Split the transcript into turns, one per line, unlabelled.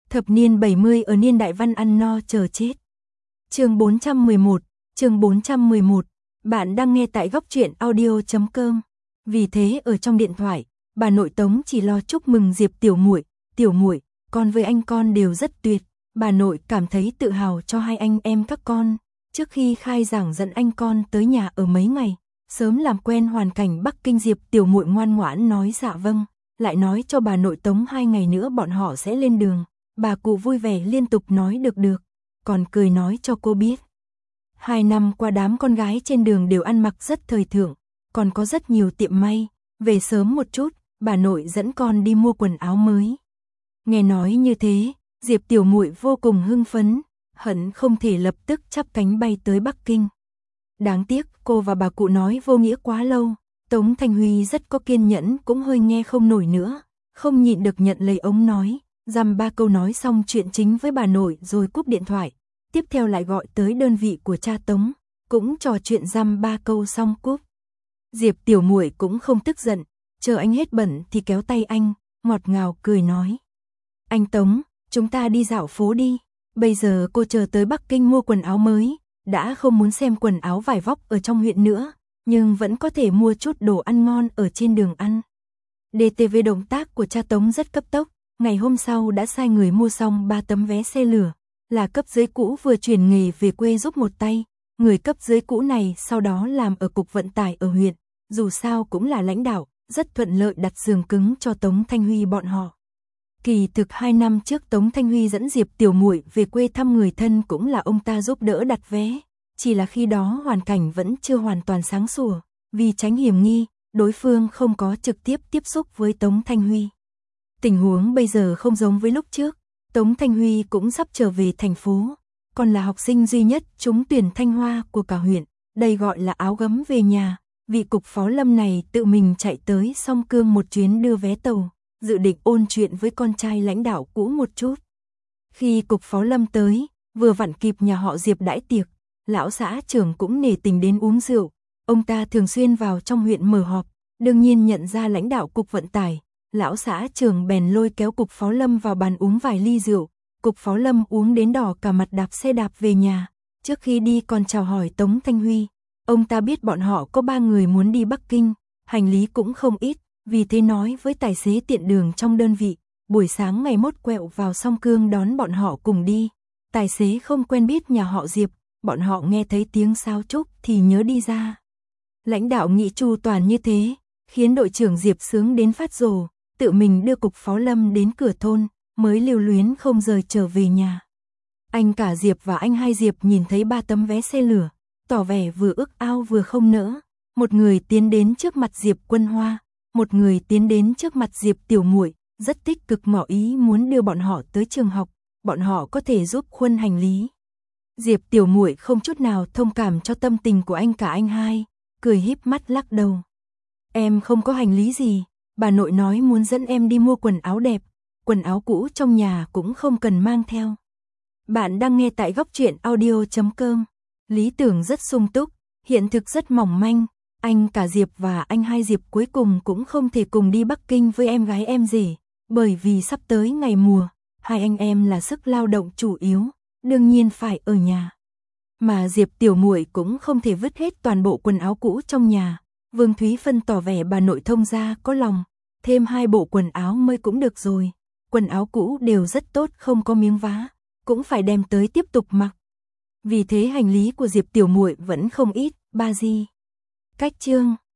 Thập niên 70 ở niên đại văn ăn no chờ chết. Chương 411. Bạn đang nghe tại góc truyện audio.com. Vì thế ở trong điện thoại, bà nội Tống chỉ lo chúc mừng Diệp tiểu muội, con với anh con đều rất tuyệt. Bà nội cảm thấy tự hào cho hai anh em các con. Trước khi khai giảng dẫn anh con tới nhà ở mấy ngày, sớm làm quen hoàn cảnh Bắc Kinh. Diệp tiểu muội ngoan ngoãn nói dạ vâng, lại nói cho bà nội Tống 2 ngày nữa bọn họ sẽ lên đường. Bà cụ vui vẻ liên tục nói được, còn cười nói cho cô biết. 2 năm qua đám con gái trên đường đều ăn mặc rất thời thượng, còn có rất nhiều tiệm may, về sớm một chút, bà nội dẫn con đi mua quần áo mới. Nghe nói như thế, Diệp tiểu muội vô cùng hưng phấn, hận không thể lập tức chắp cánh bay tới Bắc Kinh. Đáng tiếc cô và bà cụ nói vô nghĩa quá lâu, Tống Thanh Huy rất có kiên nhẫn cũng hơi nghe không nổi nữa, không nhịn được nhận lấy ống nói, dăm ba câu nói xong chuyện chính với bà nội rồi cúp điện thoại, tiếp theo lại gọi tới đơn vị của cha Tống, cũng trò chuyện dăm ba câu xong cúp. Diệp tiểu muội cũng không tức giận, chờ anh hết bận thì kéo tay anh, ngọt ngào cười nói. Anh Tống, chúng ta đi dạo phố đi, bây giờ cô chờ tới Bắc Kinh mua quần áo mới, đã không muốn xem quần áo vải vóc ở trong huyện nữa, nhưng vẫn có thể mua chút đồ ăn ngon ở trên đường ăn. DTV động tác của cha Tống rất cấp tốc, ngày hôm sau đã sai người mua xong 3 tấm vé xe lửa, là cấp dưới cũ vừa chuyển nghề về quê giúp một tay, người cấp dưới cũ này sau đó làm ở cục vận tải ở huyện, dù sao cũng là lãnh đạo, rất thuận lợi đặt giường cứng cho Tống Thanh Huy bọn họ. Kỳ thực 2 năm trước Tống Thanh Huy dẫn Diệp tiểu muội về quê thăm người thân cũng là ông ta giúp đỡ đặt vé, chỉ là khi đó hoàn cảnh vẫn chưa hoàn toàn sáng sủa, vì tránh hiểm nghi, đối phương không có trực tiếp tiếp xúc với Tống Thanh Huy. Tình huống bây giờ không giống với lúc trước, Tống Thanh Huy cũng sắp trở về thành phố, còn là học sinh duy nhất trúng tuyển Thanh Hoa của cả huyện, đây gọi là áo gấm về nhà, vị cục phó Lâm này tự mình chạy tới Song Cương một chuyến đưa vé tàu, dự định ôn chuyện với con trai lãnh đạo cũ một chút. Khi cục phó Lâm tới, vừa vặn kịp nhà họ Diệp đãi tiệc, lão xã trưởng cũng nể tình đến uống rượu, ông ta thường xuyên vào trong huyện mở họp, đương nhiên nhận ra lãnh đạo cục vận tải, lão xã trưởng bèn lôi kéo cục phó Lâm vào bàn uống vài ly rượu, cục phó Lâm uống đến đỏ cả mặt đạp xe đạp về nhà, trước khi đi còn chào hỏi Tống Thanh Huy, ông ta biết bọn họ có 3 người muốn đi Bắc Kinh, hành lý cũng không ít, vì thế nói với tài xế tiện đường trong đơn vị, buổi sáng ngày mốt quẹo vào Song Cương đón bọn họ cùng đi. Tài xế không quen biết nhà họ Diệp, bọn họ nghe thấy tiếng sáo trúc thì nhớ đi ra. Lãnh đạo nghĩ chu toàn như thế, khiến đội trưởng Diệp sướng đến phát rồ, tự mình đưa cục phó Lâm đến cửa thôn, mới lưu luyến không rời trở về nhà. Anh cả Diệp và anh hai Diệp nhìn thấy 3 tấm vé xe lửa, tỏ vẻ vừa ước ao vừa không nỡ. Một người tiến đến trước mặt Diệp Quân Hoa, một người tiến đến trước mặt Diệp tiểu muội, rất tích cực ngỏ ý muốn đưa bọn họ tới trường học, bọn họ có thể giúp khuân hành lý. Diệp tiểu muội không chút nào thông cảm cho tâm tình của anh cả anh hai, cười híp mắt lắc đầu. Em không có hành lý gì, bà nội nói muốn dẫn em đi mua quần áo đẹp, quần áo cũ trong nhà cũng không cần mang theo. Bạn đang nghe tại góc truyện audio.com. Lý tưởng rất sung túc, hiện thực rất mỏng manh, anh cả Diệp và anh hai Diệp cuối cùng cũng không thể cùng đi Bắc Kinh với em gái em rể, bởi vì sắp tới ngày mùa, hai anh em là sức lao động chủ yếu, đương nhiên phải ở nhà. Mà Diệp tiểu muội cũng không thể vứt hết toàn bộ quần áo cũ trong nhà. Vương Thúy Phân tỏ vẻ bà nội thông gia có lòng, thêm 2 bộ quần áo mới cũng được rồi. Quần áo cũ đều rất tốt không có miếng vá, cũng phải đem tới tiếp tục mặc. Vì thế hành lý của Diệp tiểu muội vẫn không ít, ba gì. Cách chương